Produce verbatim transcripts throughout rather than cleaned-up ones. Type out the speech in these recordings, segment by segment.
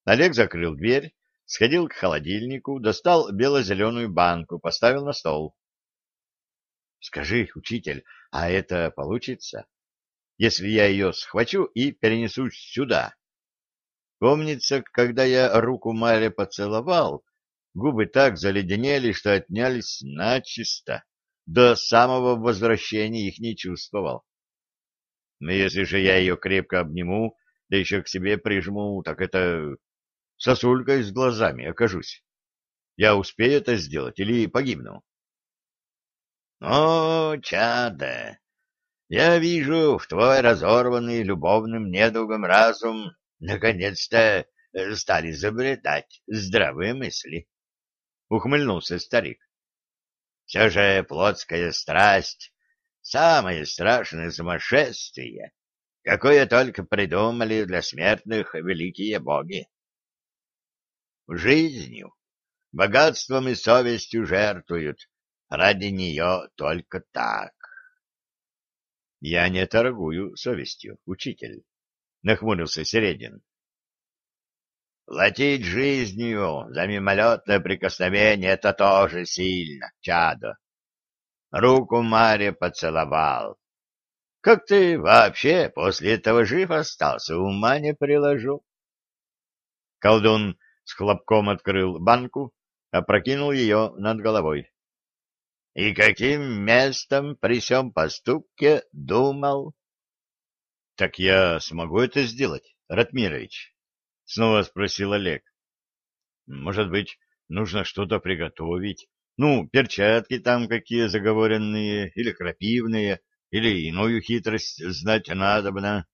Олег закрыл дверь, сходил к холодильнику, достал бело-зеленую банку, поставил на стол. — Скажи, учитель, а это получится, если я ее схвачу и перенесу сюда? Помнится, когда я руку Маре поцеловал, губы так заледенели, что отнялись начисто. До самого возвращения их не чувствовал. Но если же я ее крепко обниму, да еще к себе прижму, так это сосулькой с глазами окажусь. Я успею это сделать или погибну? — О, чадо! Я вижу, в твой разорванный любовным недугом разум наконец-то э, стали изобретать здравые мысли. Ухмыльнулся старик. Все же плотская страсть — самое страшное сумасшествие, какое только придумали для смертных великие боги. Жизнью, богатством и совестью жертвуют ради нее только так. — Я не торгую совестью, учитель, — нахмурился Середин. — Платить жизнью за мимолетное прикосновение — это тоже сильно, чадо. Руку Маре поцеловал. Как ты вообще после этого жив остался, ума не приложу. Колдун с хлопком открыл банку, опрокинул ее над головой. — И каким местом при сём поступке думал? — Так я смогу это сделать, Ратмирович? — снова спросил Олег. — Может быть, нужно что-то приготовить? Ну, перчатки там какие заговоренные, или крапивные, или иную хитрость знать надобно.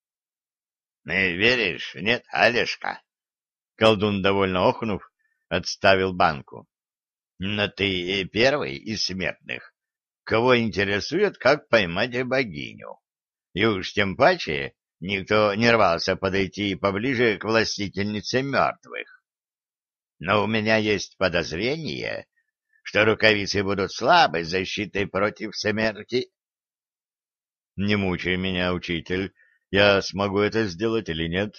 — Не веришь, нет, Олежка? Колдун, довольно охнув, отставил банку. — Но ты первый из смертных, кого интересует, как поймать богиню. И уж тем паче никто не рвался подойти поближе к властительнице мертвых. Но у меня есть подозрение, что рукавицы будут слабой защитой против смерти. — Не мучай меня, учитель, я смогу это сделать или нет?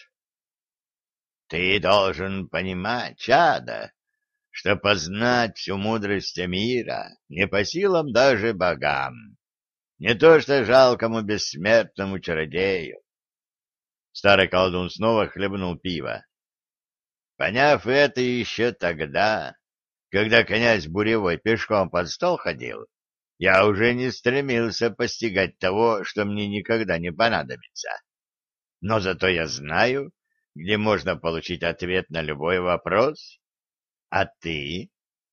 — Ты должен понимать, чадо, что познать всю мудрость мира не по силам даже богам. Не то что жалкому бессмертному чародею. Старый колдун снова хлебнул пиво. Поняв это еще тогда, когда князь Буревой пешком под стол ходил, я уже не стремился постигать того, что мне никогда не понадобится. Но зато я знаю, где можно получить ответ на любой вопрос. А ты?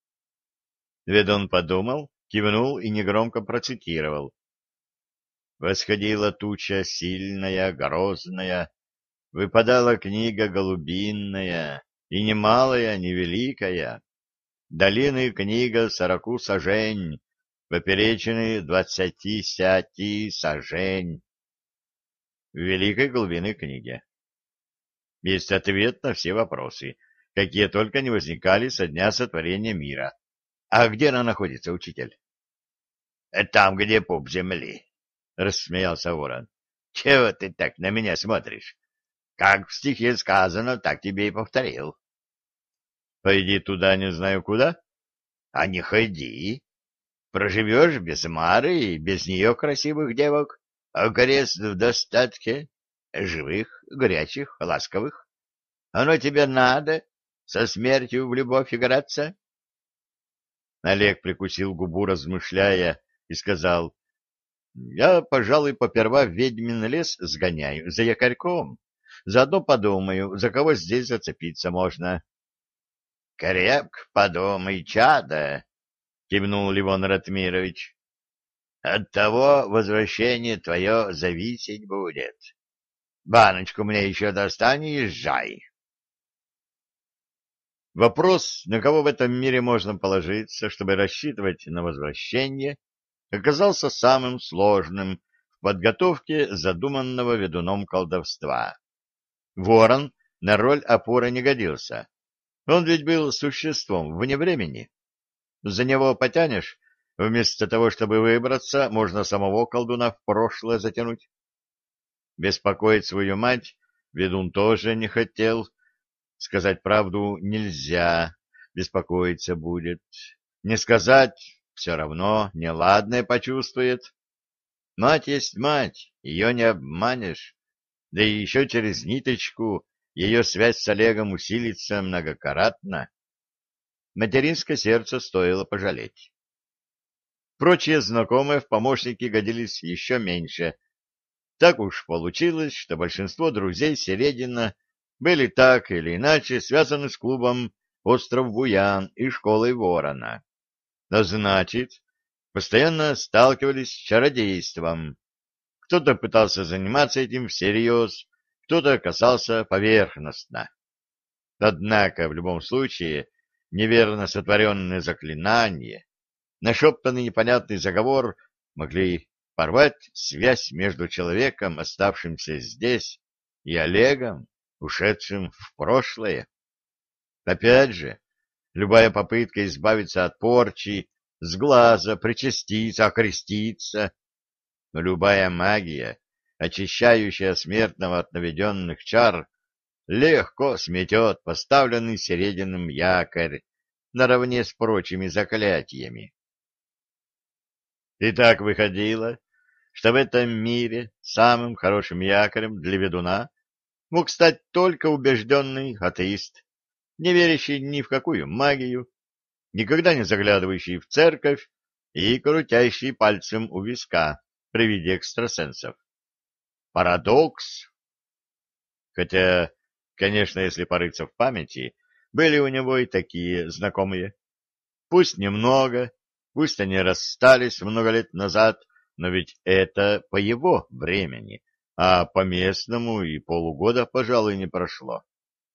Ведун подумал, кивнул и негромко процитировал. Восходила туча сильная, грозная, выпадала книга голубинная, и не малая, не великая. Долины книга сороку сажень, поперечины двадцати сяти сажень. В великой глубинной книге есть ответ на все вопросы, какие только не возникали со дня сотворения мира. А где она находится, учитель? — Там, где пуп земли, — рассмеялся ворон. — Чего ты так на меня смотришь? Как в стихе сказано, так тебе и повторил. — Пойди туда не знаю куда? — А не ходи. Проживешь без Мары и без нее красивых девок, а крест в достатке, живых, горячих, ласковых. Оно тебе надо, со смертью в любовь играться? Олег прикусил губу, размышляя, и сказал: — Я, пожалуй, поперва в ведьмин лес сгоняю за якорьком. Заодно подумаю, за кого здесь зацепиться можно. — Крепко подумай, чадо, — кивнул Ливон Ратмирович. — От того возвращение твое зависеть будет. Баночку мне еще достань и езжай. Вопрос, на кого в этом мире можно положиться, чтобы рассчитывать на возвращение, оказался самым сложным в подготовке задуманного ведуном колдовства. Ворон на роль опоры не годился. Он ведь был существом вне времени. За него потянешь, вместо того, чтобы выбраться, можно самого колдуна в прошлое затянуть. Беспокоить свою мать ведун тоже не хотел. Сказать правду нельзя, беспокоиться будет. Не сказать все равно неладное почувствует. Мать есть мать, ее не обманешь. Да и еще через ниточку ее связь с Олегом усилится многократно. Материнское сердце стоило пожалеть. Прочие знакомые в помощники годились еще меньше. Так уж получилось, что большинство друзей Середина были так или иначе связаны с клубом «Остров Буян» и школой Ворона. А значит, постоянно сталкивались с чародейством. Кто-то пытался заниматься этим всерьез, кто-то касался поверхностно. Однако, в любом случае, неверно сотворенные заклинания, нашептанный непонятный заговор могли порвать связь между человеком, оставшимся здесь, и Олегом, ушедшим в прошлое. Опять же, любая попытка избавиться от порчи, сглаза, причаститься, окреститься, любая магия, очищающая смертного от наведенных чар, легко сметет поставленный Серединым якорь наравне с прочими заклятиями. И так выходило, что в этом мире самым хорошим якорем для ведуна мог стать только убежденный атеист, не верящий ни в какую магию, никогда не заглядывающий в церковь и крутящий пальцем у виска при виде экстрасенсов. Парадокс! Хотя, конечно, если порыться в памяти, были у него и такие знакомые. Пусть немного, пусть они расстались много лет назад, но ведь это по его времени, а по местному и полугода, пожалуй, не прошло.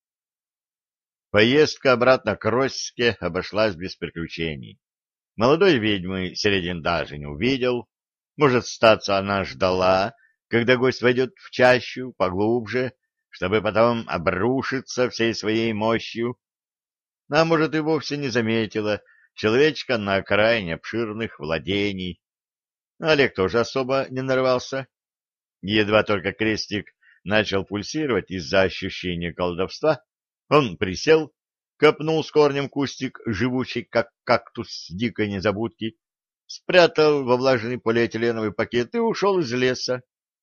Поездка обратно к Росске обошлась без приключений. Молодой ведьмы Середин даже не увидел. Может, статься она ждала, когда гость войдет в чащу поглубже, чтобы потом обрушиться всей своей мощью. А может, и вовсе не заметила человечка на окраине обширных владений. Олег тоже особо не нарвался. Едва только крестик начал пульсировать из-за ощущения колдовства, он присел, копнул с корнем кустик, живучий, как кактус дикой незабудки, спрятал во влажный полиэтиленовый пакет и ушел из леса.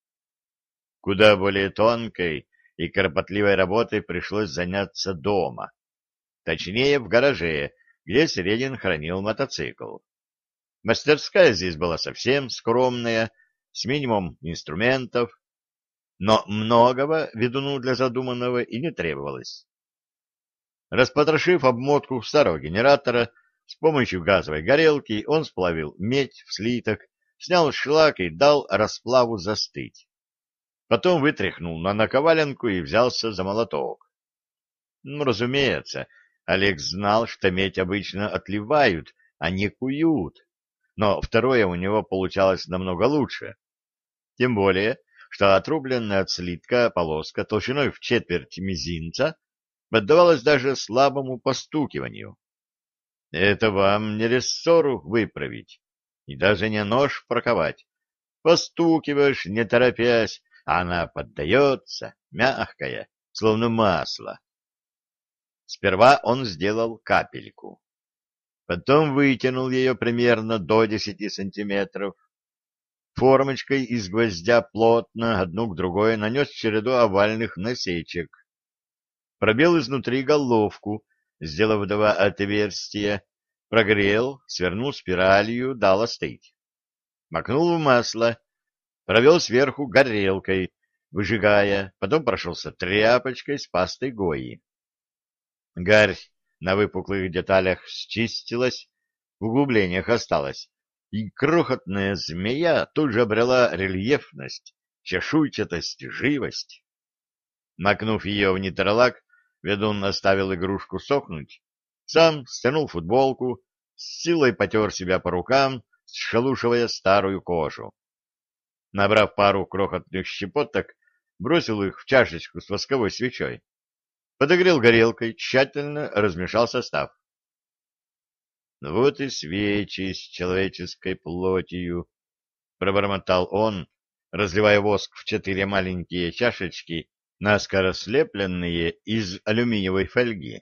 Куда более тонкой и кропотливой работой пришлось заняться дома. Точнее, в гараже, где Середин хранил мотоцикл. Мастерская здесь была совсем скромная, с минимумом инструментов, но многого ведуну для задуманного и не требовалось. Распотрошив обмотку старого генератора, с помощью газовой горелки он сплавил медь в слиток, снял шлак и дал расплаву застыть. Потом вытряхнул на наковаленку и взялся за молоток. Ну, разумеется, Олег знал, что медь обычно отливают, а не куют, но второе у него получалось намного лучше. Тем более, что отрубленная от слитка полоска толщиной в четверть мизинца отдавалась даже слабому постукиванию. Это вам не рессору выправить, и даже не нож проковать. Постукиваешь, не торопясь, а она поддается, мягкая, словно масло. Сперва он сделал капельку. Потом вытянул ее примерно до десяти сантиметров. Формочкой из гвоздя плотно одну к другой нанес череду овальных насечек. Пробил изнутри головку, сделав два отверстия, прогрел, свернул спиралью, дал остыть. Макнул в масло, провел сверху горелкой, выжигая, потом прошелся тряпочкой с пастой Гои. Гарь на выпуклых деталях счистилась, в углублениях осталась, и крохотная змея тут же обрела рельефность, чешуйчатость, живость. Макнув ее в нитролак, ведун оставил игрушку сохнуть, сам стянул футболку, с силой потер себя по рукам, сшелушивая старую кожу. Набрав пару крохотных щепоток, бросил их в чашечку с восковой свечой. Подогрел горелкой, тщательно размешал состав. «Вот и свечи с человеческой плотью», — пробормотал он, разливая воск в четыре маленькие чашечки, наскоро слепленные из алюминиевой фольги.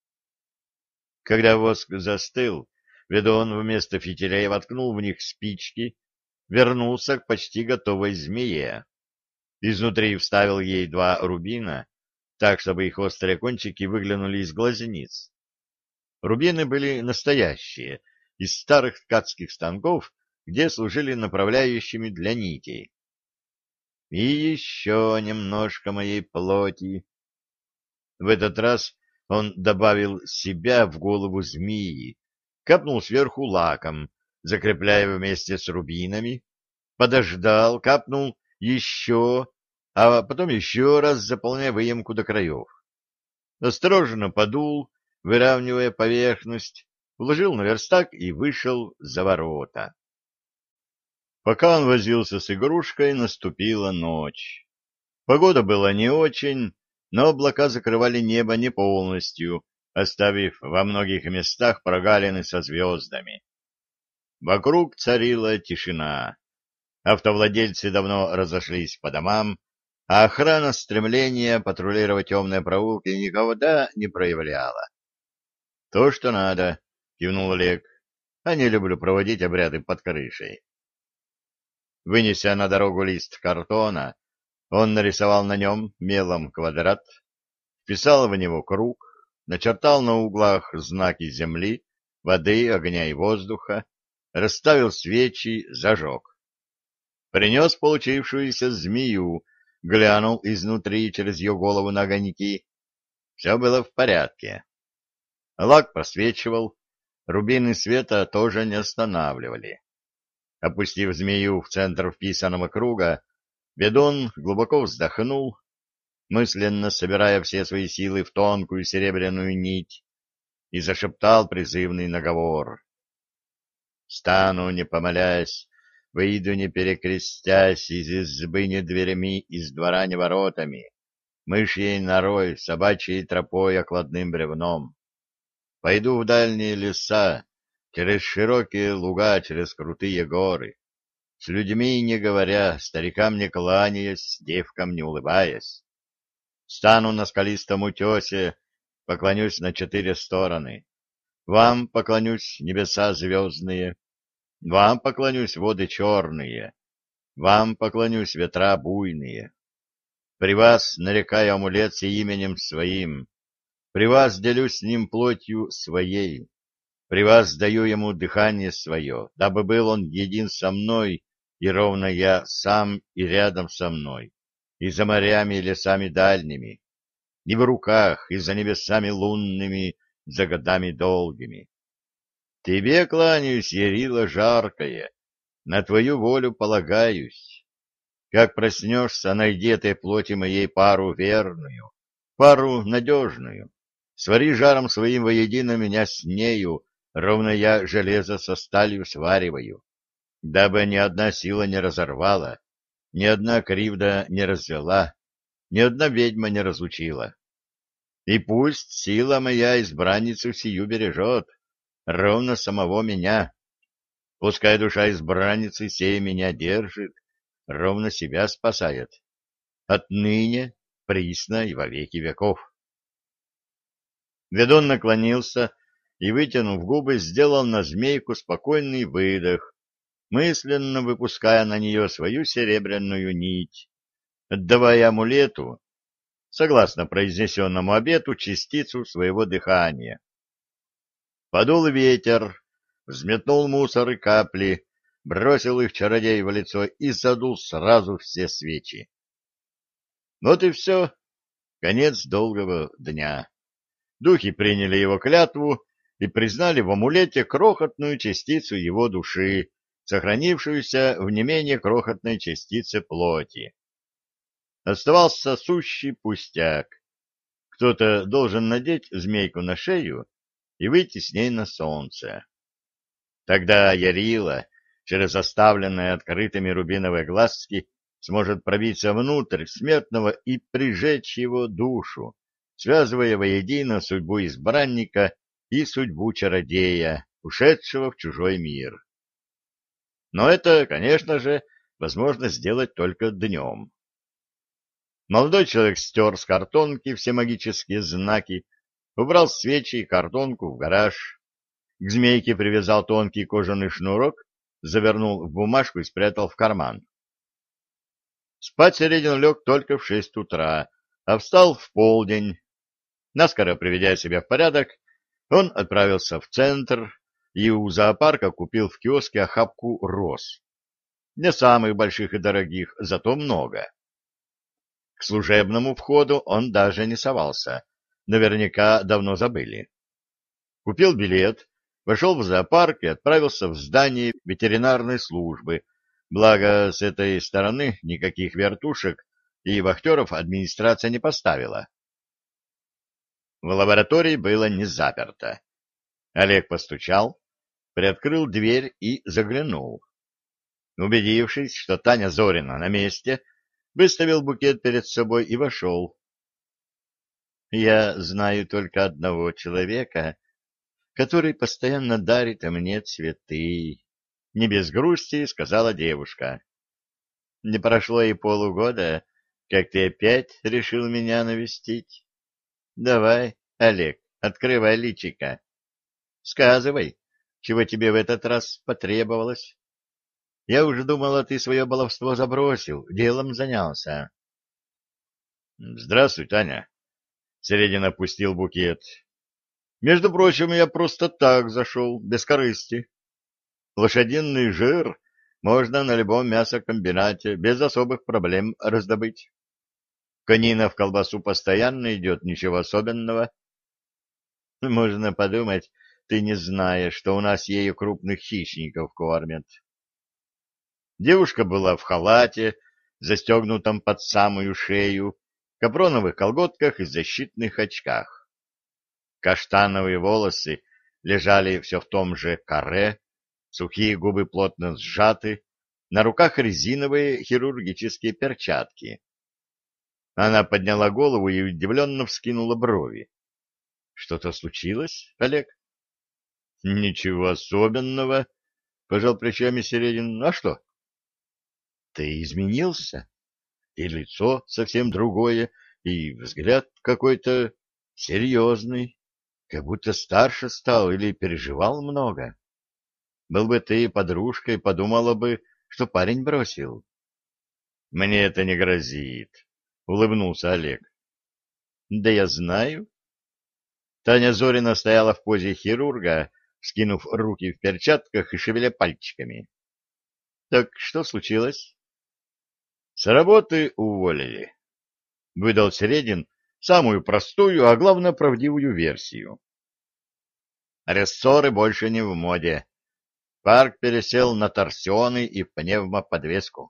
Когда воск застыл, ведун вместо фитилей воткнул в них спички, вернулся к почти готовой змее. Изнутри вставил ей два рубина, так, чтобы их острые кончики выглянули из глазниц. Рубины были настоящие, из старых ткацких станков, где служили направляющими для нитей. И еще немножко моей плоти. В этот раз он добавил себя в голову змеи, капнул сверху лаком, закрепляя вместе с рубинами, подождал, капнул еще, а потом еще раз заполняя выемку до краев. Осторожно подул, выравнивая поверхность, вложил на верстак и вышел за ворота. Пока он возился с игрушкой, наступила ночь. Погода была не очень, но облака закрывали небо не полностью, оставив во многих местах прогалины со звездами. Вокруг царила тишина. Автовладельцы давно разошлись по домам, а охрана стремления патрулировать темные проулки никогда не проявляла. — То, что надо, — кивнул Олег. — А не люблю проводить обряды под крышей. Вынеся на дорогу лист картона, он нарисовал на нем мелом квадрат, вписал в него круг, начертал на углах знаки земли, воды, огня и воздуха, расставил свечи, зажег. Принес получившуюся змею, глянул изнутри через ее голову на огоньки. Все было в порядке. Лак просвечивал, рубины света тоже не останавливали. Опустив змею в центр вписанного круга, ведун глубоко вздохнул, мысленно собирая все свои силы в тонкую серебряную нить, и зашептал призывный наговор. «Стану, не помолясь, выйду, не перекрестясь, из избы не дверями, из двора не воротами, мышьей норой, собачьей тропой, окладным бревном. Пойду в дальние леса, через широкие луга, через крутые горы, с людьми не говоря, старикам не кланяясь, девкам не улыбаясь. Стану на скалистом утесе, поклонюсь на четыре стороны. Вам поклонюсь, небеса звездные, вам поклонюсь, воды черные, вам поклонюсь, ветра буйные. При вас нарекаю амулет с именем своим, при вас делюсь с ним плотью своей. При вас даю ему дыхание свое, дабы был он един со мной, и ровно я сам и рядом со мной, и за морями и лесами дальними, и в руках, и за небесами лунными, за годами долгими. Тебе кланяюсь, Ярила жаркая, на твою волю полагаюсь. Как проснешься, найди этой плоти моей пару верную, пару надежную, свари жаром своим воедино меня с нею, ровно я железо со сталью свариваю, дабы ни одна сила не разорвала, ни одна кривда не развела, ни одна ведьма не разлучила. И пусть сила моя избранницу сию бережет, ровно самого меня. Пускай душа избранницы сей меня держит, ровно себя спасает. Отныне, присно и во веки веков. Ведун наклонился и, вытянув губы, сделал на змейку спокойный выдох, мысленно выпуская на нее свою серебряную нить, отдавая амулету, согласно произнесенному обету, частицу своего дыхания. Подул ветер, взметнул мусор и капли, бросил их чародею в лицо и задул сразу все свечи. Вот и все, конец долгого дня. Духи приняли его клятву и признали в амулете крохотную частицу его души, сохранившуюся в не менее крохотной частице плоти. Оставался сущий пустяк. Кто-то должен надеть змейку на шею и выйти с ней на солнце. Тогда Ярила, через оставленные открытыми рубиновые глазки, сможет пробиться внутрь смертного и прижечь его душу, связывая воедино судьбу избранника и судьбу чародея, ушедшего в чужой мир. Но это, конечно же, возможно сделать только днем. Молодой человек стер с картонки все магические знаки, убрал свечи и картонку в гараж. К змейке привязал тонкий кожаный шнурок, завернул в бумажку и спрятал в карман. Спать Середин лег только в шесть утра, а встал в полдень. Наскоро приведя себя в порядок, он отправился в центр и у зоопарка купил в киоске охапку роз. Не самых больших и дорогих, зато много. К служебному входу он даже не совался. Наверняка давно забыли. Купил билет, вошел в зоопарк и отправился в здание ветеринарной службы. Благо, с этой стороны никаких вертушек и вахтеров администрация не поставила. В лаборатории было не заперто. Олег постучал, приоткрыл дверь и заглянул. Убедившись, что Таня Зорина на месте, выставил букет перед собой и вошел. — Я знаю только одного человека, который постоянно дарит мне цветы. Не без грусти сказала девушка. — Не прошло и полугода, как ты опять решил меня навестить. Давай, Олег, открывай личико. Сказывай, чего тебе в этот раз потребовалось. Я уже думала, ты свое баловство забросил, делом занялся. — Здравствуй, Таня. Середин опустил букет. — Между прочим, я просто так зашел, без корысти. Лошадиный жир можно на любом мясокомбинате без особых проблем раздобыть. Конина в колбасу постоянно идет, ничего особенного. Можно подумать, ты не знаешь, что у нас ею крупных хищников кормят. Девушка была в халате, застегнутом под самую шею, капроновых колготках и защитных очках. Каштановые волосы лежали все в том же каре, сухие губы плотно сжаты, на руках резиновые хирургические перчатки. Она подняла голову и удивленно вскинула брови. — Что-то случилось, Олег? — Ничего особенного, — пожал плечами Середин. — А что? — Ты изменился, и лицо совсем другое, и взгляд какой-то серьезный, как будто старше стал или переживал много. Был бы ты подружкой, подумала бы, что парень бросил. — Мне это не грозит, — улыбнулся Олег. — Да я знаю. Таня Зорина стояла в позе хирурга, скинув руки в перчатках и шевеля пальчиками. — Так что случилось? — С работы уволили. Выдал Середин самую простую, а главное правдивую версию. Рессоры больше не в моде. Парк пересел на торсионы и пневмоподвеску.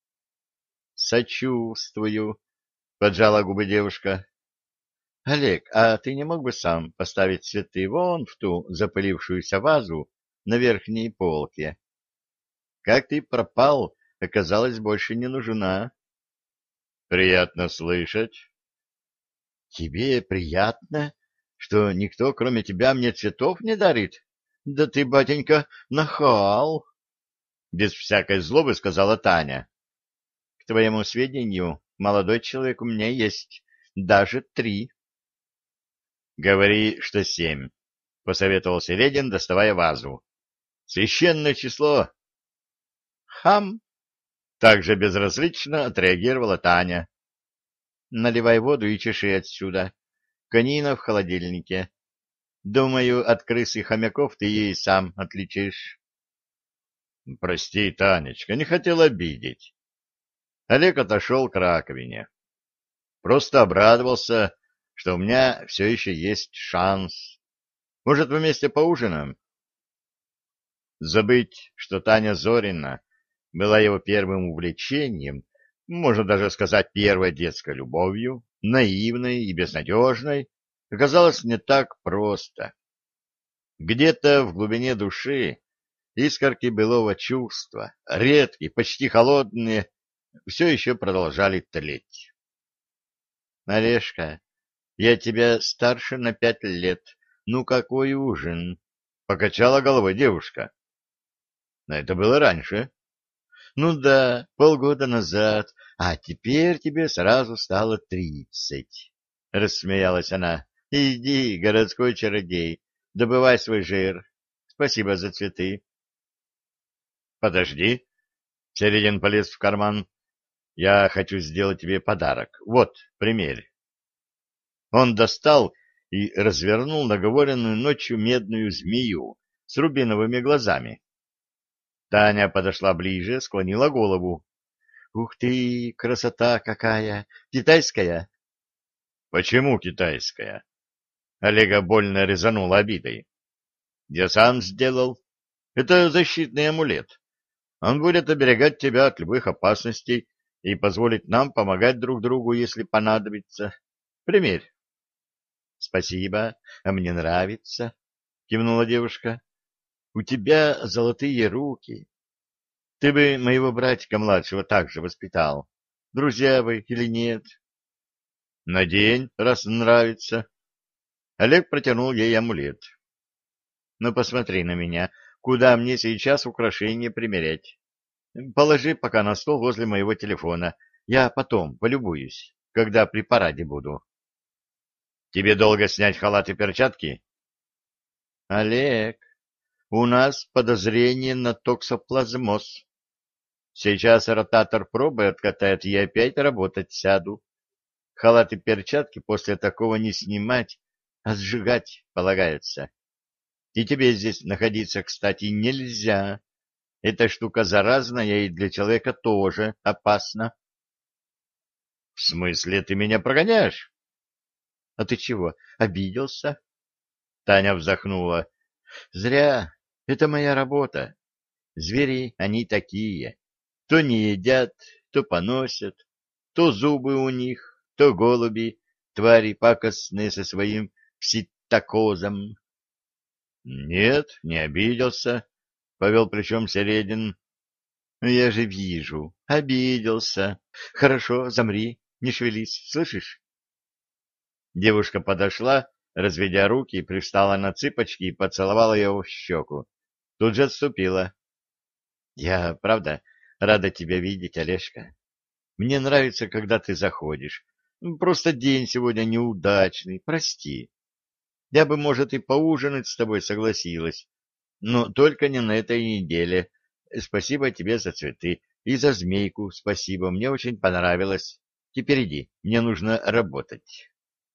— Сочувствую, — поджала губы девушка. — Олег, а ты не мог бы сам поставить цветы вон в ту запылившуюся вазу на верхней полке? Как ты пропал, оказалось, больше не нужна. — Приятно слышать. — Тебе приятно, что никто, кроме тебя, мне цветов не дарит? Да ты, батенька, нахал! — без всякой злобы сказала Таня. — К твоему сведению, молодой человек у меня есть, даже три. — Говори, что семь, — посоветовал Середин, доставая вазу. — Священное число. — Хам! — также безразлично отреагировала Таня. — Наливай воду и чеши отсюда. Конина в холодильнике. Думаю, от крыс и хомяков ты ей сам отличишь. — Прости, Танечка, не хотел обидеть. Олег отошел к раковине. Просто обрадовался, что у меня все еще есть шанс. Может, вместе поужинаем? Забыть, что Таня Зорина была его первым увлечением, можно даже сказать первой детской любовью, наивной и безнадежной, оказалось не так просто. Где-то в глубине души искорки былого чувства, редкие, почти холодные, все еще продолжали тлеть. — Олежка, я тебя старше на пять лет. Ну какой ужин? — покачала головой девушка. — Но это было раньше. — Ну да, полгода назад, А теперь тебе сразу стало тридцать, — рассмеялась она. — Иди, городской чародей, добывай свой жир. Спасибо за цветы. — Подожди. Середин полез в карман. — Я хочу сделать тебе подарок. Вот, примерь. Он достал и развернул наговоренную ночью медную змею с рубиновыми глазами. Таня подошла ближе, склонила голову. — Ух ты, красота какая! Китайская? — Почему китайская? Олега больно резанула обидой. — Я сам сделал. Это защитный амулет. Он будет оберегать тебя от любых опасностей и позволит нам помогать друг другу, если понадобится. Примерь. — Спасибо, а мне нравится, — кивнула девушка. — У тебя золотые руки. Ты бы моего братика-младшего так же воспитал. Друзья вы или нет? — Надень, раз нравится. Олег протянул ей амулет. — Ну, посмотри на меня. Куда мне сейчас украшения примерять? Положи пока на стол возле моего телефона. Я потом полюбуюсь, когда при параде буду. — Тебе долго снять халат и перчатки? — Олег, у нас подозрение на токсоплазмоз. Сейчас ротатор пробы откатает, и я опять работать сяду. Халат и перчатки после такого не снимать, а сжигать полагается. И тебе здесь находиться, кстати, нельзя. Эта штука заразная и для человека тоже опасна. — В смысле, ты меня прогоняешь? — А ты чего, обиделся? Таня вздохнула. — Зря. Это моя работа. Звери, они такие. То не едят, то поносят, то зубы у них, то голуби, твари пакостные со своим пситокозом. — Нет, не обиделся, — повел плечом Середин. — Я же вижу, обиделся. Хорошо, замри, не шевелись, слышишь? Девушка подошла, разведя руки, пристала на цыпочки и поцеловала его в щеку. Тут же отступила. — Я, правда, рада тебя видеть, Олежка. Мне нравится, когда ты заходишь. Просто день сегодня неудачный, прости. Я бы, может, и поужинать с тобой согласилась, но только не на этой неделе. Спасибо тебе за цветы и за змейку спасибо, мне очень понравилось. Теперь иди, мне нужно работать.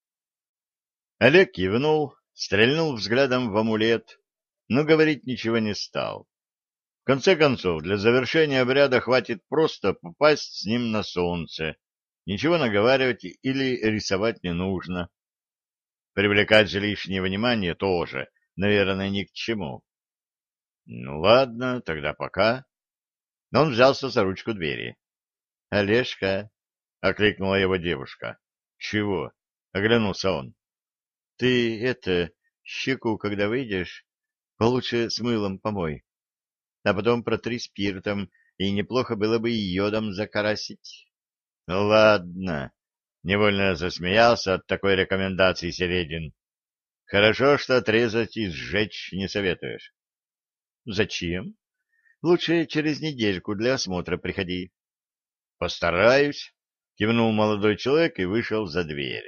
Олег кивнул, стрельнул взглядом в амулет, но говорить ничего не стал. В конце концов, для завершения обряда хватит просто попасть с ним на солнце. Ничего наговаривать или рисовать не нужно. Привлекать же лишнее внимание тоже, наверное, ни к чему. Ну ладно, тогда пока. Он взялся за ручку двери. — Олежка, — окликнула его девушка. — Чего? — оглянулся он. — Ты, это, щеку, когда выйдешь, получше с мылом помой, а потом протри спиртом, и неплохо было бы и йодом закрасить. — Ладно, — невольно засмеялся от такой рекомендации Середин. — Хорошо, что отрезать и сжечь не советуешь. — Зачем? Лучше через недельку для осмотра приходи. — Постараюсь, — кивнул молодой человек и вышел за дверь.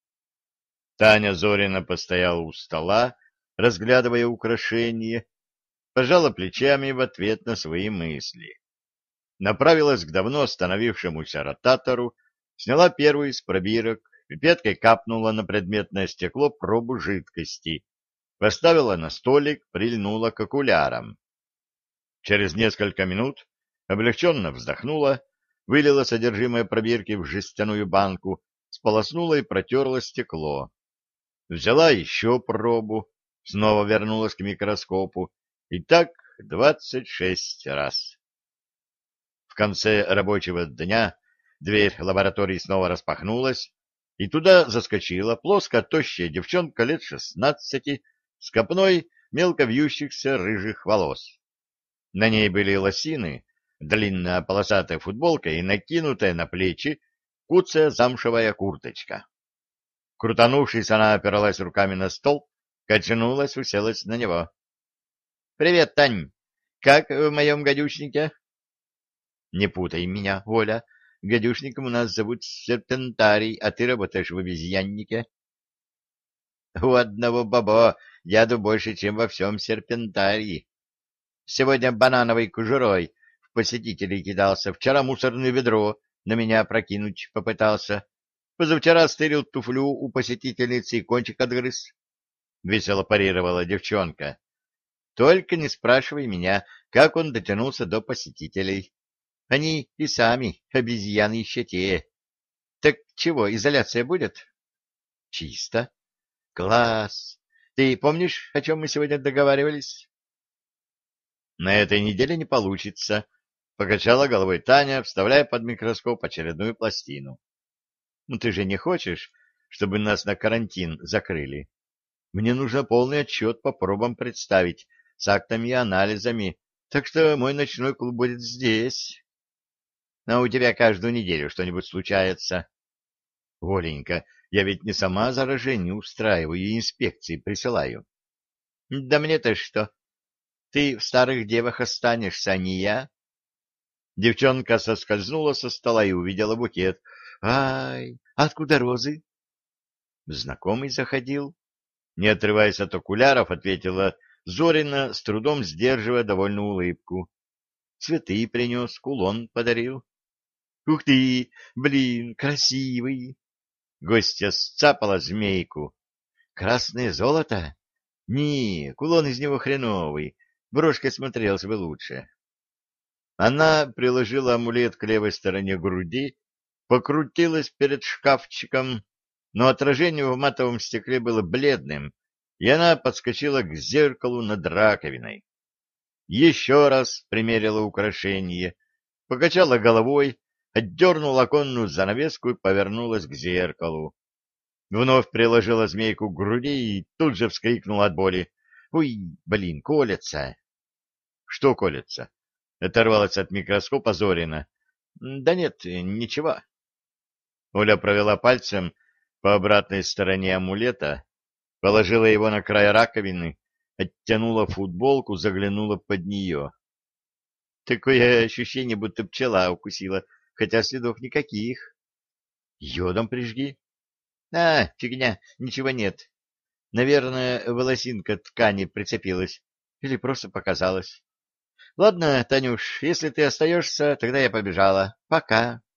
Таня Зорина постояла у стола, разглядывая украшения, пожала плечами в ответ на свои мысли. Направилась к давно остановившемуся ротатору, сняла первый из пробирок, пипеткой капнула на предметное стекло пробу жидкости, поставила на столик, прильнула к окулярам. Через несколько минут облегченно вздохнула, вылила содержимое пробирки в жестяную банку, сполоснула и протерла стекло. Взяла еще пробу, снова вернулась к микроскопу, и так двадцать шесть раз. В конце рабочего дня дверь лаборатории снова распахнулась, и туда заскочила плоская тощая девчонка лет шестнадцати с копной мелко вьющихся рыжих волос. На ней были лосины, длинная полосатая футболка и накинутая на плечи куцая замшевая курточка. Крутанувшись, она опиралась руками на стол, качнулась, уселась на него. — Привет, Тань! Как в моем гадючнике? — Не путай меня, Оля. гадюшником у нас зовут Серпентарий, а ты работаешь в обезьяннике. У одного бабо яду больше, чем во всем Серпентарии. Сегодня банановой кожурой в посетителей кидался, вчера мусорное ведро на меня прокинуть попытался, позавчера стырил туфлю у посетительницы и кончик отгрыз. Весело парировала девчонка. Только не спрашивай меня, как он дотянулся до посетителей. Они и сами обезьяны еще те. Так чего, изоляция будет? Чисто. Класс. Ты помнишь, о чем мы сегодня договаривались? На этой неделе не получится, покачала головой Таня, вставляя под микроскоп очередную пластину. Ну ты же не хочешь, чтобы нас на карантин закрыли? Мне нужно полный отчет по пробам представить с актами и анализами, так что мой ночной клуб будет здесь. А у тебя каждую неделю что-нибудь случается. Оленька, я ведь не сама заражение устраиваю и инспекции присылаю. Да мне-то что? Ты в старых девах останешься, а не я. Девчонка соскользнула со стола и увидела букет. Ай, откуда розы? Знакомый заходил. Не отрываясь от окуляров, ответила Зорина, с трудом сдерживая довольную улыбку. Цветы принес, кулон подарил. Ух ты, блин, красивый. Гостья сцапала змейку. Красное золото? Не, кулон из него хреновый. Брошкой смотрелся бы лучше. Она приложила амулет к левой стороне груди, покрутилась перед шкафчиком, но отражение в матовом стекле было бледным, и она подскочила к зеркалу над раковиной. Еще раз примерила украшение, покачала головой, отдернула оконную занавеску и повернулась к зеркалу. Вновь приложила змейку к груди и тут же вскрикнула от боли. «Ой, блин, колется!» «Что колется?» — оторвалась от микроскопа Зорина. «Да нет, ничего». Оля провела пальцем по обратной стороне амулета, положила его на край раковины, оттянула футболку, заглянула под нее. Такое ощущение, будто пчела укусила, хотя следов никаких. Йодом прижги. А, фигня, ничего нет. Наверное, волосинка ткани прицепилась. Или просто показалось. Ладно, Танюш, если ты остаешься, тогда я побежала. Пока.